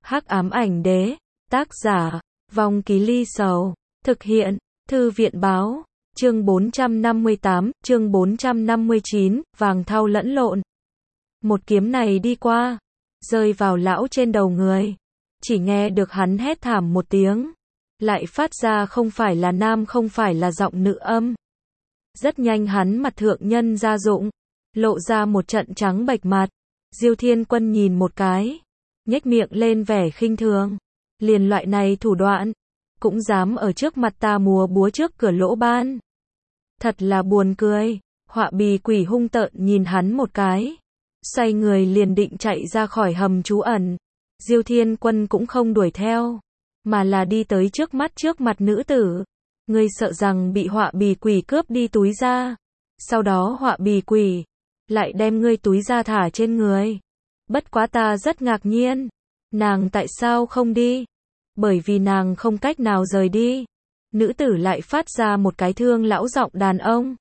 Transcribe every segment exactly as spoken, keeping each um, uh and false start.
Hắc ám ảnh đế, tác giả, Vong Ký Ly Sầu, thực hiện, Thư viện báo, chương bốn trăm năm mươi tám, chương bốn trăm năm mươi chín, vàng thau lẫn lộn. Một kiếm này đi qua, rơi vào lão trên đầu người. Chỉ nghe được hắn hét thảm một tiếng, lại phát ra không phải là nam không phải là giọng nữ âm. Rất nhanh hắn mặt thượng nhân ra dụng, lộ ra một trận trắng bệch mặt. Diêu Thiên Quân nhìn một cái, nhếch miệng lên vẻ khinh thường. Liền loại này thủ đoạn, cũng dám ở trước mặt ta múa búa trước cửa lỗ ban. Thật là buồn cười. Họa bì quỷ hung tợn nhìn hắn một cái, xoay người liền định chạy ra khỏi hầm trú ẩn. Diêu Thiên Quân cũng không đuổi theo, mà là đi tới trước mắt trước mặt nữ tử. Ngươi sợ rằng bị họa bì quỷ cướp đi túi da. Sau đó họa bì quỷ lại đem ngươi túi da thả trên người. Bất quá ta rất ngạc nhiên, nàng tại sao không đi? Bởi vì nàng không cách nào rời đi. Nữ tử lại phát ra một cái thương lão giọng đàn ông.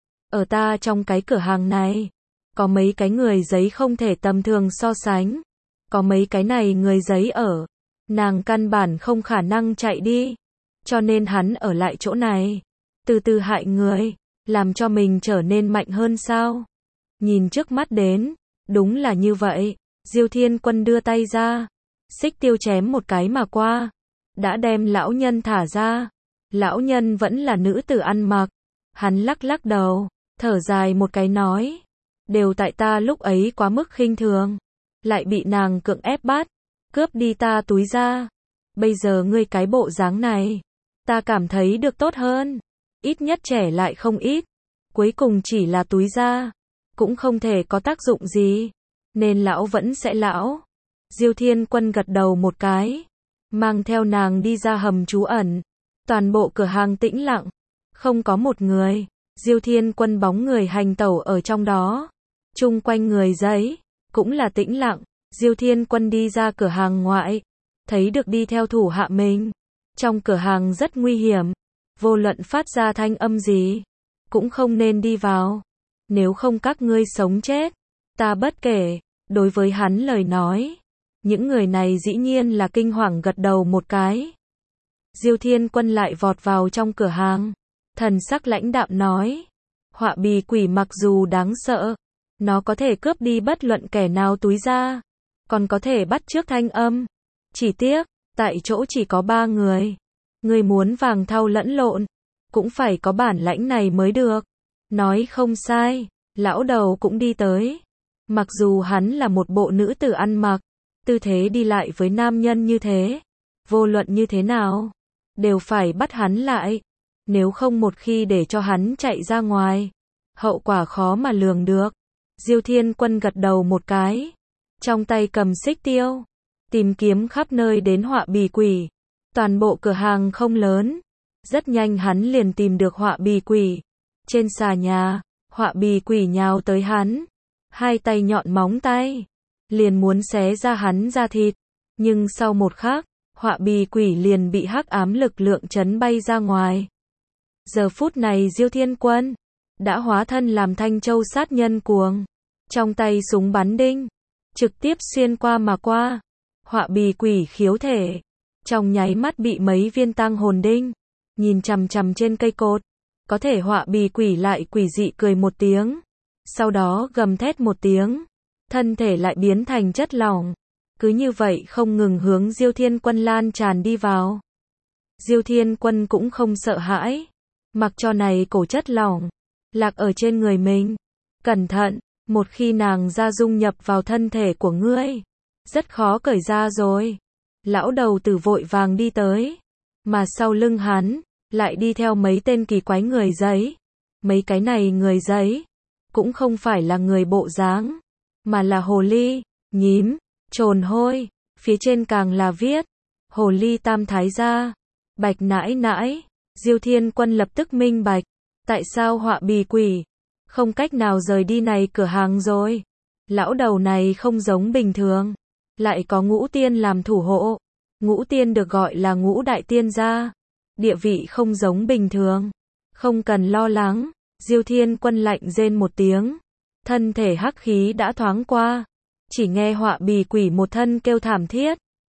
Ở ta trong cái cửa hàng này, có mấy cái người giấy không thể tầm thường so sánh. Có mấy cái này người giấy ở, nàng căn bản không khả năng chạy đi. Cho nên hắn ở lại chỗ này, từ từ hại người, làm cho mình trở nên mạnh hơn sao? Nhìn trước mắt đến, đúng là như vậy. Diêu Thiên Quân đưa tay ra, xích tiêu chém một cái mà qua, đã đem lão nhân thả ra. Lão nhân vẫn là nữ tử ăn mặc. Hắn lắc lắc đầu, thở dài một cái nói, đều tại ta lúc ấy quá mức khinh thường, lại bị nàng cưỡng ép bắt, cướp đi ta túi da. Bây giờ ngươi cái bộ dáng này, ta cảm thấy được tốt hơn, ít nhất trẻ lại không ít. Cuối cùng chỉ là túi da, cũng không thể có tác dụng gì, nên lão vẫn sẽ lão. Diêu Thiên Quân gật đầu một cái, mang theo nàng đi ra hầm trú ẩn. Toàn bộ cửa hàng tĩnh lặng, không có một người. Diêu Thiên Quân bóng người hành tẩu ở trong đó, chung quanh người giấy cũng là tĩnh lặng. Diêu Thiên Quân đi ra cửa hàng ngoại, thấy được đi theo thủ hạ mình. Trong cửa hàng rất nguy hiểm, vô luận phát ra thanh âm gì, cũng không nên đi vào. Nếu không các ngươi sống chết, ta bất kể. Đối với hắn lời nói, những người này dĩ nhiên là kinh hoàng gật đầu một cái. Diêu Thiên Quân lại vọt vào trong cửa hàng, thần sắc lãnh đạm nói, họa bì quỷ mặc dù đáng sợ, nó có thể cướp đi bất luận kẻ nào túi da, còn có thể bắt chước thanh âm. Chỉ tiếc, tại chỗ chỉ có ba người. Ngươi muốn vàng thau lẫn lộn, cũng phải có bản lãnh này mới được. Nói không sai, lão đầu cũng đi tới. Mặc dù hắn là một bộ nữ tử ăn mặc, tư thế đi lại với nam nhân như thế, vô luận như thế nào, đều phải bắt hắn lại. Nếu không một khi để cho hắn chạy ra ngoài, hậu quả khó mà lường được. Diêu Thiên Quân gật đầu một cái, trong tay cầm xích tiêu, tìm kiếm khắp nơi đến họa bì quỷ. Toàn bộ cửa hàng không lớn, rất nhanh hắn liền tìm được họa bì quỷ. Trên xà nhà, họa bì quỷ nhào tới hắn, hai tay nhọn móng tay, liền muốn xé ra hắn da thịt. Nhưng sau một khắc, họa bì quỷ liền bị hắc ám lực lượng chấn bay ra ngoài. Giờ phút này Diêu Thiên Quân đã hóa thân làm Thanh Châu sát nhân cuồng, trong tay súng bắn đinh, trực tiếp xuyên qua mà qua. Họa bì quỷ khiếu thể, trong nháy mắt bị mấy viên tang hồn đinh, nhìn chằm chằm trên cây cột. Có thể họa bì quỷ lại quỷ dị cười một tiếng, sau đó gầm thét một tiếng, thân thể lại biến thành chất lỏng, cứ như vậy không ngừng hướng Diêu Thiên Quân lan tràn đi vào. Diêu Thiên Quân cũng không sợ hãi, mặc cho này cổ chất lỏng lạc ở trên người mình. Cẩn thận, một khi nàng ra dung nhập vào thân thể của ngươi, rất khó cởi ra rồi. Lão đầu tử vội vàng đi tới, mà sau lưng hắn lại đi theo mấy tên kỳ quái người giấy. Mấy cái này người giấy cũng không phải là người bộ dáng, mà là hồ ly, nhím, trồn hôi. Phía trên càng là viết hồ ly tam thái gia, bạch nãi nãi. Diêu Thiên Quân lập tức minh bạch, tại sao họa bì quỷ không cách nào rời đi này cửa hàng rồi. Lão đầu này không giống bình thường, lại có ngũ tiên làm thủ hộ. Ngũ tiên được gọi là ngũ đại tiên gia, địa vị không giống bình thường. Không cần lo lắng. Diêu Thiên Quân lạnh rên một tiếng, thân thể hắc khí đã thoáng qua, chỉ nghe họa bì quỷ một thân kêu thảm thiết,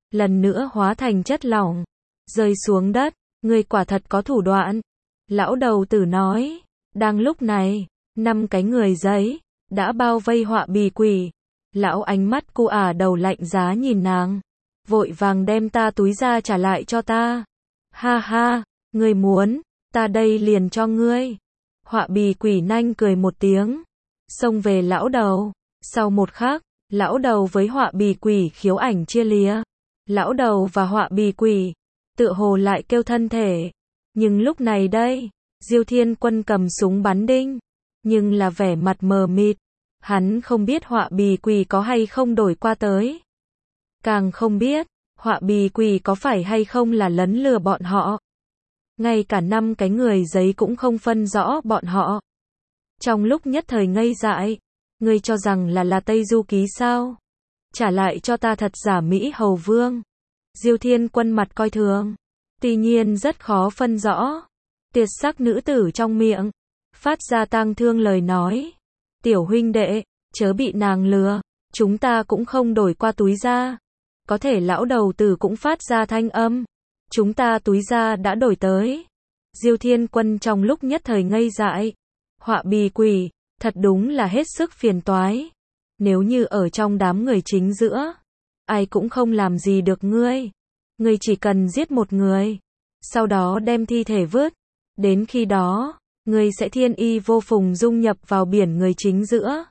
lần nữa hóa thành chất lỏng, rơi xuống đất. Ngươi quả thật có thủ đoạn. Lão đầu tử nói. Đang lúc này, năm cái người giấy, đã bao vây họa bì quỷ. Lão ánh mắt cu ả đầu lạnh giá nhìn nàng. Vội vàng đem ta túi ra trả lại cho ta. Ha ha, ngươi muốn, ta đây liền cho ngươi. Họa bì quỷ nanh cười một tiếng, xông về lão đầu. Sau một khắc, lão đầu với họa bì quỷ khiếu ảnh chia lìa. Lão đầu và họa bì quỷ, tựa hồ lại kêu thân thể. Nhưng lúc này đây, Diêu Thiên Quân cầm súng bắn đinh, nhưng là vẻ mặt mờ mịt. Hắn không biết họa bì quỷ có hay không đổi qua tới. Càng không biết, họa bì quỷ có phải hay không là lấn lừa bọn họ. Ngay cả năm cái người giấy cũng không phân rõ bọn họ. Trong lúc nhất thời ngây dại, ngươi cho rằng là là Tây Du Ký sao? Trả lại cho ta thật giả Mỹ Hầu Vương. Diêu Thiên Quân mặt coi thường. Tuy nhiên rất khó phân rõ. Tuyệt sắc nữ tử trong miệng, phát ra tang thương lời nói. Tiểu huynh đệ, chớ bị nàng lừa, chúng ta cũng không đổi qua túi ra. Có thể lão đầu tử cũng phát ra thanh âm. Chúng ta túi ra đã đổi tới. Diêu Thiên Quân trong lúc nhất thời ngây dại. Họa bì quỷ, thật đúng là hết sức phiền toái. Nếu như ở trong đám người chính giữa, ai cũng không làm gì được ngươi. Ngươi chỉ cần giết một người, sau đó đem thi thể vứt. Đến khi đó, ngươi sẽ thiên y vô phùng dung nhập vào biển người chính giữa.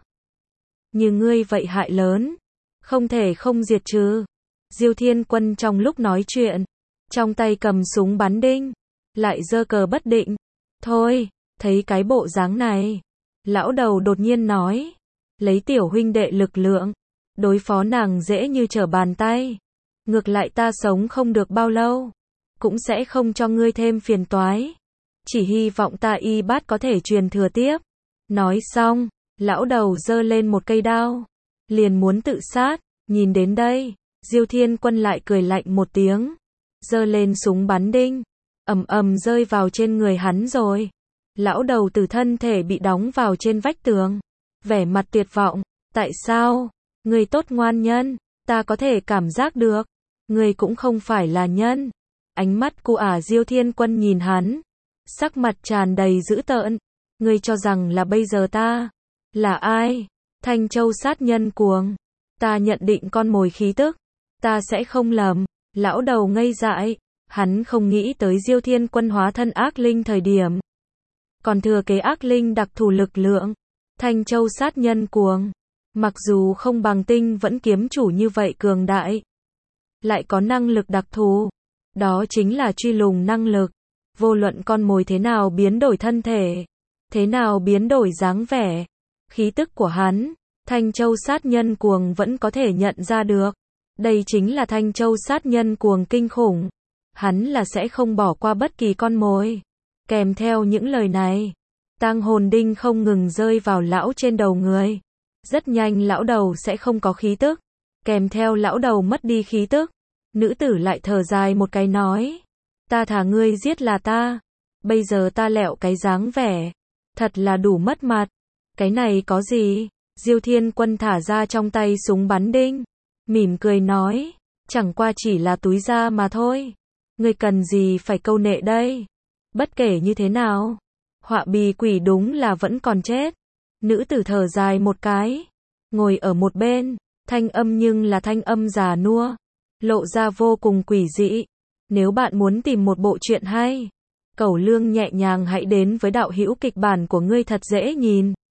Như ngươi vậy hại lớn, không thể không diệt trừ. Diêu Thiên Quân trong lúc nói chuyện, trong tay cầm súng bắn đinh, lại giơ cờ bất định. Thôi, thấy cái bộ dáng này, lão đầu đột nhiên nói, lấy tiểu huynh đệ lực lượng, đối phó nàng dễ như trở bàn tay. Ngược lại ta sống không được bao lâu, cũng sẽ không cho ngươi thêm phiền toái. Chỉ hy vọng ta y bát có thể truyền thừa tiếp. Nói xong, lão đầu giơ lên một cây đao, liền muốn tự sát. Nhìn đến đây, Diêu Thiên Quân lại cười lạnh một tiếng, giơ lên súng bắn đinh, ầm ầm rơi vào trên người hắn rồi. Lão đầu từ thân thể bị đóng vào trên vách tường, vẻ mặt tuyệt vọng. Tại sao? Ngươi tốt ngoan nhân, ta có thể cảm giác được, ngươi cũng không phải là nhân. Ánh mắt cu ả Diêu Thiên Quân nhìn hắn, sắc mặt tràn đầy dữ tợn. Ngươi cho rằng là bây giờ ta là ai? Thanh Châu sát nhân cuồng. Ta nhận định con mồi khí tức, ta sẽ không lầm. Lão đầu ngây dại, hắn không nghĩ tới Diêu Thiên Quân hóa thân ác linh thời điểm, còn thừa kế ác linh đặc thù lực lượng. Thanh Châu sát nhân cuồng, mặc dù không bằng Tinh Vẫn kiếm chủ như vậy cường đại, lại có năng lực đặc thù, đó chính là truy lùng năng lực. Vô luận con mồi thế nào biến đổi thân thể, thế nào biến đổi dáng vẻ, khí tức của hắn, Thanh Châu sát nhân cuồng vẫn có thể nhận ra được. Đây chính là Thanh Châu sát nhân cuồng kinh khủng. Hắn là sẽ không bỏ qua bất kỳ con mồi. Kèm theo những lời này, tang hồn đinh không ngừng rơi vào lão trên đầu người. Rất nhanh lão đầu sẽ không có khí tức. Kèm theo lão đầu mất đi khí tức, nữ tử lại thở dài một cái nói, ta thả ngươi giết là ta, bây giờ ta lẹo cái dáng vẻ, thật là đủ mất mặt. Cái này có gì? Diêu Thiên Quân thả ra trong tay súng bắn đinh, mỉm cười nói, chẳng qua chỉ là túi da mà thôi. Ngươi cần gì phải câu nệ đây? Bất kể như thế nào, họa bì quỷ đúng là vẫn còn chết. Nữ tử thở dài một cái, ngồi ở một bên, thanh âm nhưng là thanh âm già nua, lộ ra vô cùng quỷ dị. Nếu bạn muốn tìm một bộ truyện hay, cẩu lương nhẹ nhàng hãy đến với đạo hữu kịch bản của ngươi thật dễ nhìn.